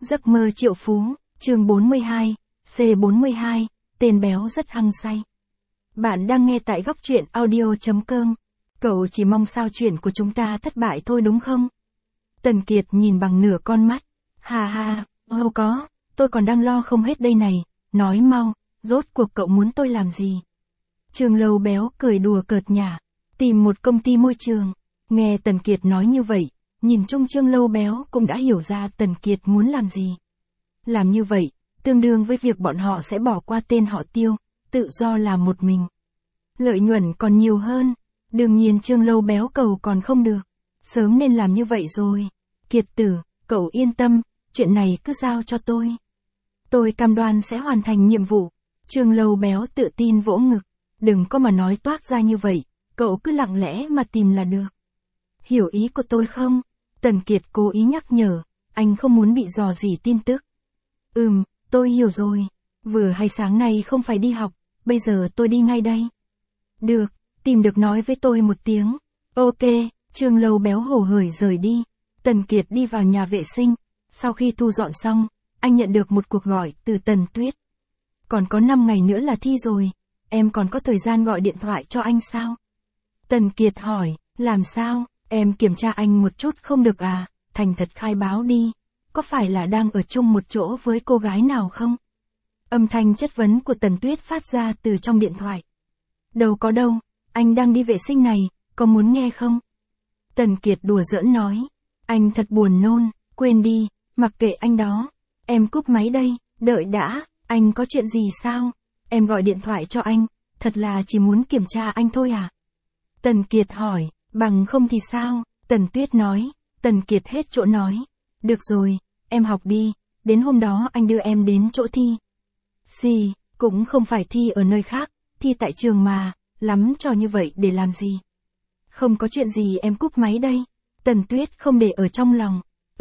Giấc mơ triệu phú, chương 42, C42, tên béo rất hăng say. Bạn đang nghe tại góc truyện audio.com. Cậu chỉ mong sao chuyện của chúng ta thất bại thôi đúng không? Tần Kiệt nhìn bằng nửa con mắt. Hà hà, đâu có, tôi còn đang lo không hết đây này, nói mau, rốt cuộc cậu muốn tôi làm gì? Trương Lâu Béo cười đùa cợt nhả, tìm một công ty môi trường. Nghe Tần Kiệt nói như vậy, nhìn chung Trương Lâu Béo cũng đã hiểu ra Tần Kiệt muốn làm gì. Làm như vậy, tương đương với việc bọn họ sẽ bỏ qua tên họ Tiêu, tự do làm một mình. Lợi nhuận còn nhiều hơn, đương nhiên Trương Lâu Béo cầu còn không được. Sớm nên làm như vậy rồi. Kiệt tử, cậu yên tâm, chuyện này cứ giao cho tôi. Tôi cam đoan sẽ hoàn thành nhiệm vụ. Trương Lâu Béo tự tin vỗ ngực. Đừng có mà nói toác ra như vậy, cậu cứ lặng lẽ mà tìm là được. Hiểu ý của tôi không? Tần Kiệt cố ý nhắc nhở, anh không muốn bị dò dỉ tin tức. Tôi hiểu rồi. Vừa hay sáng nay không phải đi học, bây giờ tôi đi ngay đây. Được, tìm được nói với tôi một tiếng. Ok, Trương Lâu Béo hổ hởi rời đi. Tần Kiệt đi vào nhà vệ sinh. Sau khi thu dọn xong, anh nhận được một cuộc gọi từ Tần Tuyết. Còn có 5 ngày nữa là thi rồi, em còn có thời gian gọi điện thoại cho anh sao? Tần Kiệt hỏi, làm sao, em kiểm tra anh một chút không được à, thành thật khai báo đi, có phải là đang ở chung một chỗ với cô gái nào không? Âm thanh chất vấn của Tần Tuyết phát ra từ trong điện thoại. Đâu có đâu, anh đang đi vệ sinh này, có muốn nghe không? Tần Kiệt đùa giỡn nói, anh thật buồn nôn, quên đi, mặc kệ anh đó, em cúp máy đây, đợi đã, anh có chuyện gì sao? Em gọi điện thoại cho anh, thật là chỉ muốn kiểm tra anh thôi à? Tần Kiệt hỏi, bằng không thì sao? Tần Tuyết nói, Tần Kiệt hết chỗ nói. Được rồi, em học đi, đến hôm đó anh đưa em đến chỗ thi. Xì, cũng không phải thi ở nơi khác, thi tại trường mà, lắm trò như vậy để làm gì? Không có chuyện gì em cúp máy đây. Tần Tuyết không để ở trong lòng.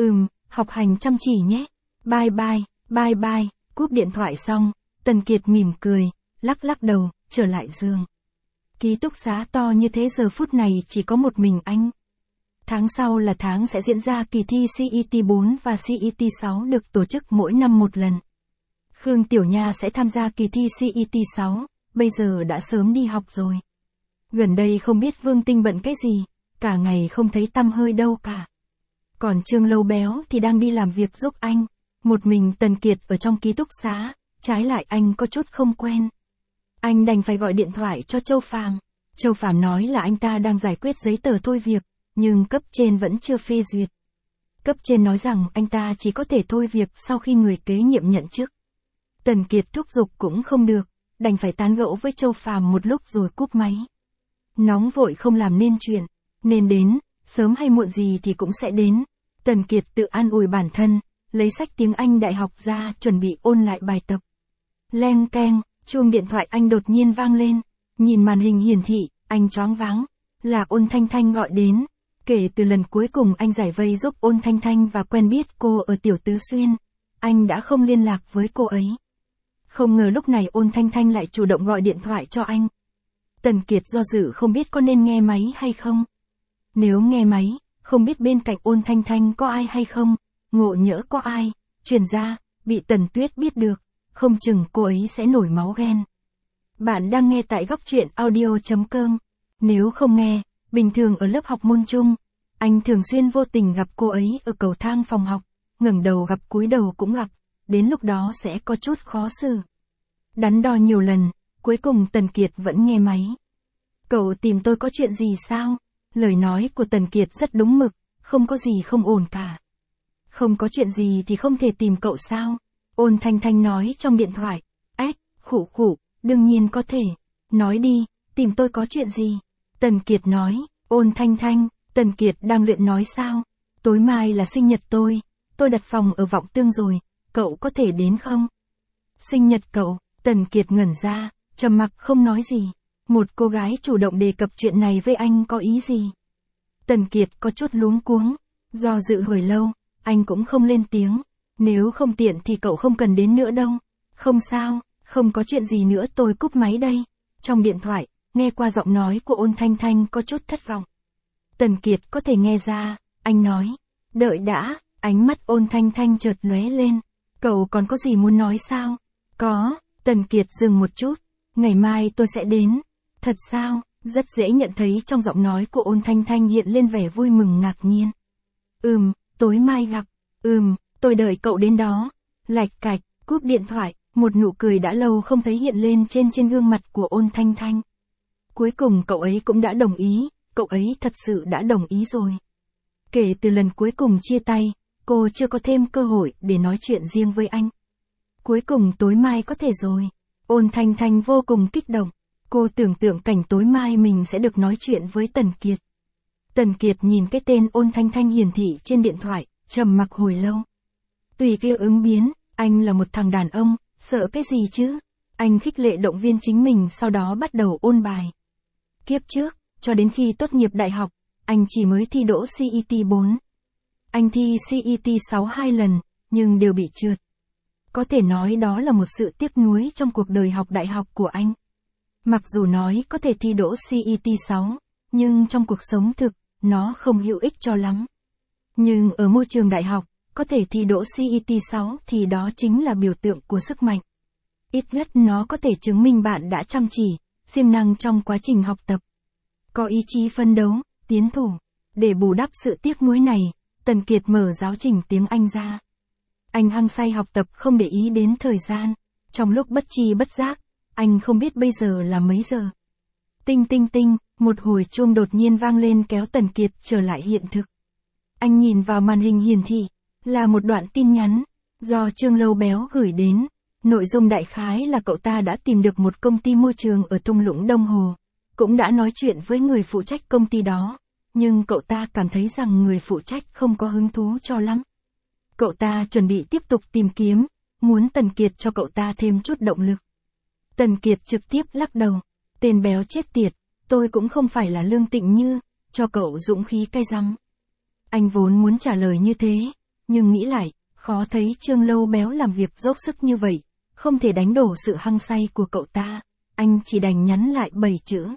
Học hành chăm chỉ nhé. Bye bye, bye bye, cúp điện thoại xong, Tần Kiệt mỉm cười, lắc lắc đầu, trở lại giường. Ký túc xá to như thế giờ phút này chỉ có một mình anh. Tháng sau là tháng sẽ diễn ra kỳ thi CET 4 và CET 6 được tổ chức mỗi năm một lần. Khương Tiểu Nha sẽ tham gia kỳ thi CET 6, bây giờ đã sớm đi học rồi. Gần đây không biết Vương Tinh bận cái gì, cả ngày không thấy tăm hơi đâu cả. Còn Trương Lâu Béo thì đang đi làm việc giúp anh. Một mình Tần Kiệt ở trong ký túc xá, trái lại anh có chút không quen. Anh đành phải gọi điện thoại cho Châu Phàm. Châu Phàm nói là anh ta đang giải quyết giấy tờ thôi việc, nhưng cấp trên vẫn chưa phê duyệt. Cấp trên nói rằng anh ta chỉ có thể thôi việc sau khi người kế nhiệm nhận chức. Tần Kiệt thúc giục cũng không được, đành phải tán gẫu với Châu Phàm một lúc rồi cúp máy. Nóng vội không làm nên chuyện, nên đến, sớm hay muộn gì thì cũng sẽ đến. Tần Kiệt tự an ủi bản thân, lấy sách tiếng Anh đại học ra chuẩn bị ôn lại bài tập. Leng keng, chuông điện thoại anh đột nhiên vang lên, nhìn màn hình hiển thị, anh choáng váng, là Ôn Thanh Thanh gọi đến. Kể từ lần cuối cùng anh giải vây giúp Ôn Thanh Thanh và quen biết cô ở Tiểu Tứ Xuyên, anh đã không liên lạc với cô ấy. Không ngờ lúc này Ôn Thanh Thanh lại chủ động gọi điện thoại cho anh. Tần Kiệt do dự không biết có nên nghe máy hay không. Nếu nghe máy, không biết bên cạnh Ôn Thanh Thanh có ai hay không, ngộ nhỡ có ai, truyền ra, bị Tần Tuyết biết được, không chừng cô ấy sẽ nổi máu ghen. Bạn đang nghe tại góc truyện audio.com. Nếu không nghe, bình thường ở lớp học môn chung, anh thường xuyên vô tình gặp cô ấy ở cầu thang phòng học, ngẩng đầu gặp cúi đầu cũng gặp, đến lúc đó sẽ có chút khó xử. Đắn đo nhiều lần, cuối cùng Tần Kiệt vẫn nghe máy. Cậu tìm tôi có chuyện gì sao? Lời nói của Tần Kiệt rất đúng mực, không có gì không ổn cả. Không có chuyện gì thì không thể tìm cậu sao? Ôn Thanh Thanh nói trong điện thoại. Khụ khụ, đương nhiên có thể. Nói đi, tìm tôi có chuyện gì? Tần Kiệt nói, Ôn Thanh Thanh, Tần Kiệt đang luyện nói sao? Tối mai là sinh nhật tôi đặt phòng ở Vọng Tương rồi, cậu có thể đến không? Sinh nhật cậu, Tần Kiệt ngẩn ra, trầm mặc không nói gì. Một cô gái chủ động đề cập chuyện này với anh có ý gì? Tần Kiệt có chút luống cuống, do dự hồi lâu, anh cũng không lên tiếng. Nếu không tiện thì cậu không cần đến nữa đâu. Không sao, không có chuyện gì nữa tôi cúp máy đây. Trong điện thoại, nghe qua giọng nói của Ôn Thanh Thanh có chút thất vọng. Tần Kiệt có thể nghe ra, anh nói, đợi đã, Ánh mắt Ôn Thanh Thanh chợt lóe lên. Cậu còn có gì muốn nói sao? Có, Tần Kiệt dừng một chút. Ngày mai tôi sẽ đến. Thật sao? Rất dễ nhận thấy trong giọng nói của Ôn Thanh Thanh hiện lên vẻ vui mừng ngạc nhiên. Tối mai gặp. Tôi đợi cậu đến đó. Lạch cạch, cúp điện thoại, một nụ cười đã lâu không thấy hiện lên trên gương mặt của Ôn Thanh Thanh. Cuối cùng cậu ấy cũng đã đồng ý, cậu ấy thật sự đã đồng ý rồi. Kể từ lần cuối cùng chia tay, cô chưa có thêm cơ hội để nói chuyện riêng với anh. Cuối cùng tối mai có thể rồi. Ôn Thanh Thanh vô cùng kích động. Cô tưởng tượng cảnh tối mai mình sẽ được nói chuyện với Tần Kiệt. Tần Kiệt nhìn cái tên Ôn Thanh Thanh hiển thị trên điện thoại, trầm mặc hồi lâu. Tùy kia ứng biến, anh là một thằng đàn ông, sợ cái gì chứ? Anh khích lệ động viên chính mình, sau đó bắt đầu ôn bài. Kiếp trước, cho đến khi tốt nghiệp đại học, anh chỉ mới thi đỗ CET 4. Anh thi CET 6 2 lần, nhưng đều bị trượt. Có thể nói đó là một sự tiếc nuối trong cuộc đời học đại học của anh. Mặc dù nói có thể thi đỗ CET 6, nhưng trong cuộc sống thực, nó không hữu ích cho lắm. Nhưng ở môi trường đại học, có thể thi đỗ CET 6 thì đó chính là biểu tượng của sức mạnh. Ít nhất nó có thể chứng minh bạn đã chăm chỉ, siêng năng trong quá trình học tập. Có ý chí phấn đấu, tiến thủ. Để bù đắp sự tiếc nuối này, Tần Kiệt mở giáo trình tiếng Anh ra. Anh hăng say học tập không để ý đến thời gian. Trong lúc bất tri bất giác, anh không biết bây giờ là mấy giờ. Tinh tinh tinh, một hồi chuông đột nhiên vang lên kéo Tần Kiệt trở lại hiện thực. Anh nhìn vào màn hình hiển thị, là một đoạn tin nhắn, do Trương Lâu Béo gửi đến. Nội dung đại khái là cậu ta đã tìm được một công ty môi trường ở thung lũng Đông Hồ. Cũng đã nói chuyện với người phụ trách công ty đó, nhưng cậu ta cảm thấy rằng người phụ trách không có hứng thú cho lắm. Cậu ta chuẩn bị tiếp tục tìm kiếm, muốn Tần Kiệt cho cậu ta thêm chút động lực. Tần Kiệt trực tiếp lắc đầu. Tên béo chết tiệt, tôi cũng không phải là Lương Tịnh Như, cho cậu dũng khí cay răng. Anh vốn muốn trả lời như thế, nhưng nghĩ lại, khó thấy Trương Lâu Béo làm việc dốc sức như vậy, không thể đánh đổ sự hăng say của cậu ta. Anh chỉ đành nhắn lại 7 chữ.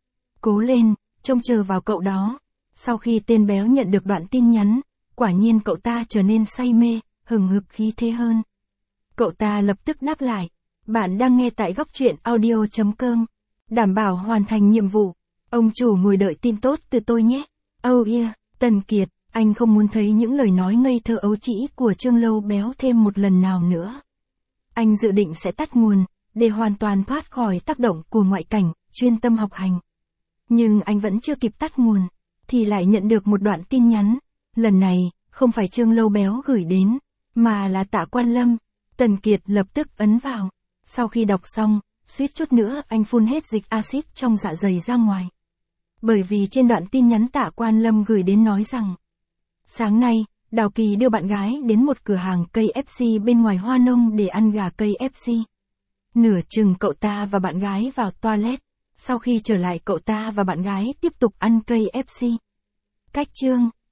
Cố lên, trông chờ vào cậu đó. Sau khi tên béo nhận được đoạn tin nhắn, quả nhiên cậu ta trở nên say mê, hừng hực khí thế hơn. Cậu ta lập tức đáp lại. Bạn đang nghe tại góc truyện audio.com. Đảm bảo hoàn thành nhiệm vụ. Ông chủ ngồi đợi tin tốt từ tôi nhé. Oh yeah, Tần Kiệt, anh không muốn thấy những lời nói ngây thơ ấu trĩ của Trương Lâu Béo thêm một lần nào nữa. Anh dự định sẽ tắt nguồn, để hoàn toàn thoát khỏi tác động của ngoại cảnh, chuyên tâm học hành. Nhưng anh vẫn chưa kịp tắt nguồn, thì lại nhận được một đoạn tin nhắn. Lần này, không phải Trương Lâu Béo gửi đến, mà là Tạ Quan Lâm. Tần Kiệt lập tức ấn vào. Sau khi đọc xong, suýt chút nữa anh phun hết dịch axit trong dạ dày ra ngoài. Bởi vì trên đoạn tin nhắn Tạ Quan Lâm gửi đến nói rằng, sáng nay, Đào Kỳ đưa bạn gái đến một cửa hàng cây FC bên ngoài Hoa Nông để ăn gà cây FC. Nửa chừng cậu ta và bạn gái vào toilet, sau khi trở lại cậu ta và bạn gái tiếp tục ăn cây FC. Cách chương